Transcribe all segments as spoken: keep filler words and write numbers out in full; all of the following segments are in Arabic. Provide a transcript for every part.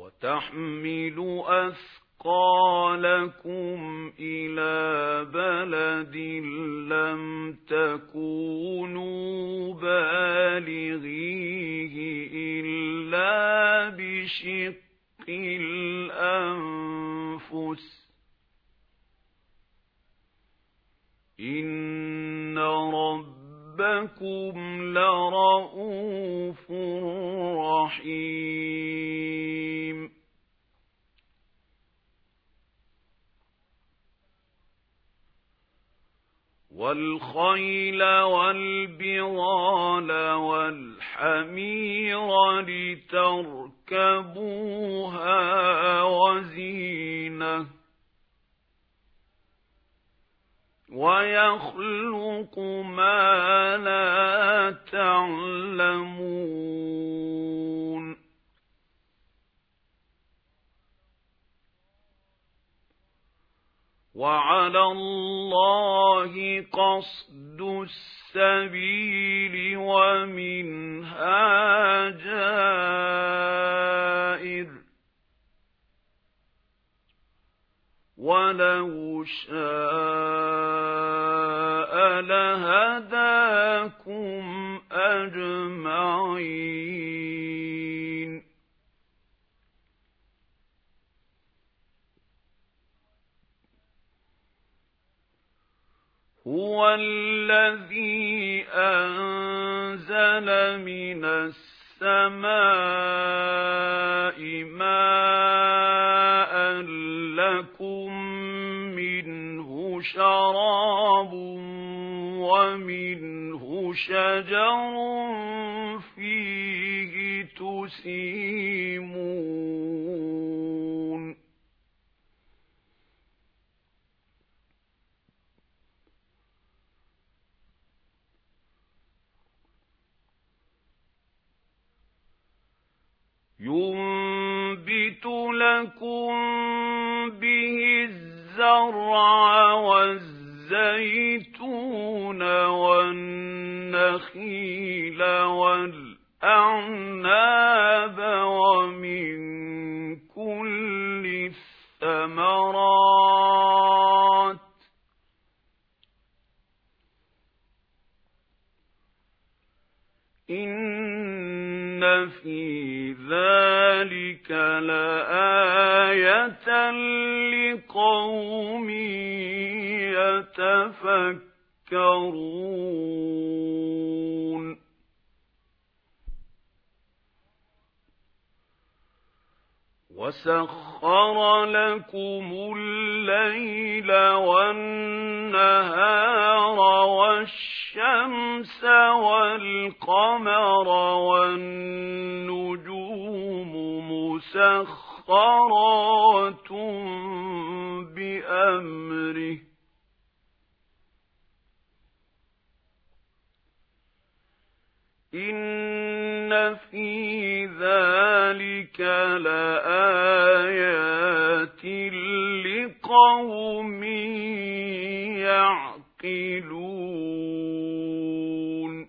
وتحمل أثقالكم إلى بلد لم تكونوا بالغيه إلا بشق الأنفس إن ربكم لرءوف رحيم والخيل والبغال والحمير لتركبوها وزينة ويخلق ما لا تعلمون وعلى الله قصد السبيل ومنها جائر ولو شاء لهداكم أجمعين هو الذي أنزل من السماء ماء لكم منه شراب ومنه شجر فيه تسيمون ينبت لكم به الزرع والزيتون والنخيل والأعناب ومن كل الثمرات إن في ذلك لآية لقوم يتفكرون وسخر لكم الليل والنهار والشمس والقمر والنجوم مسخرات بأمره إن في ذلك لآيات لقوم يعقلون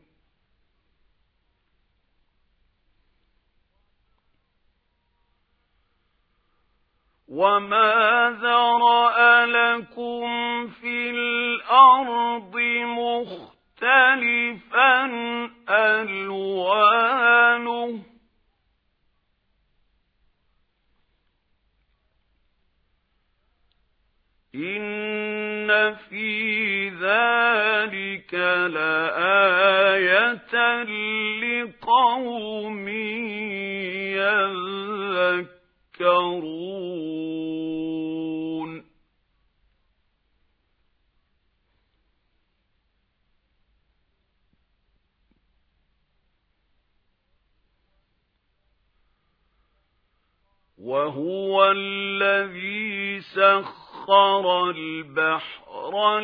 وما ذرأ لكم في الأرض مختلفا ألوانه إن في ذلك لآية لقوم يذكرون وهو الذي سخر البحر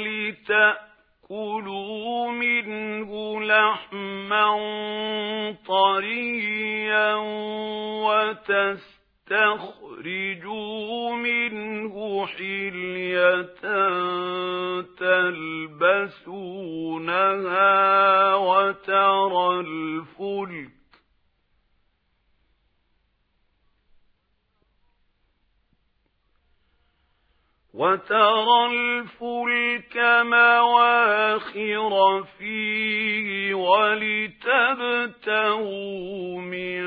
لتأكلوا منه لحما طريا وتستخرجوا منه حلية تلبسونها وترى الفلك وترى الفلك مواخر فيه ولتبتغوا من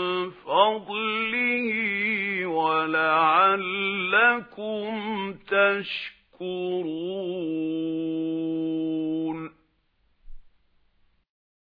فضله ولعلكم تشكرون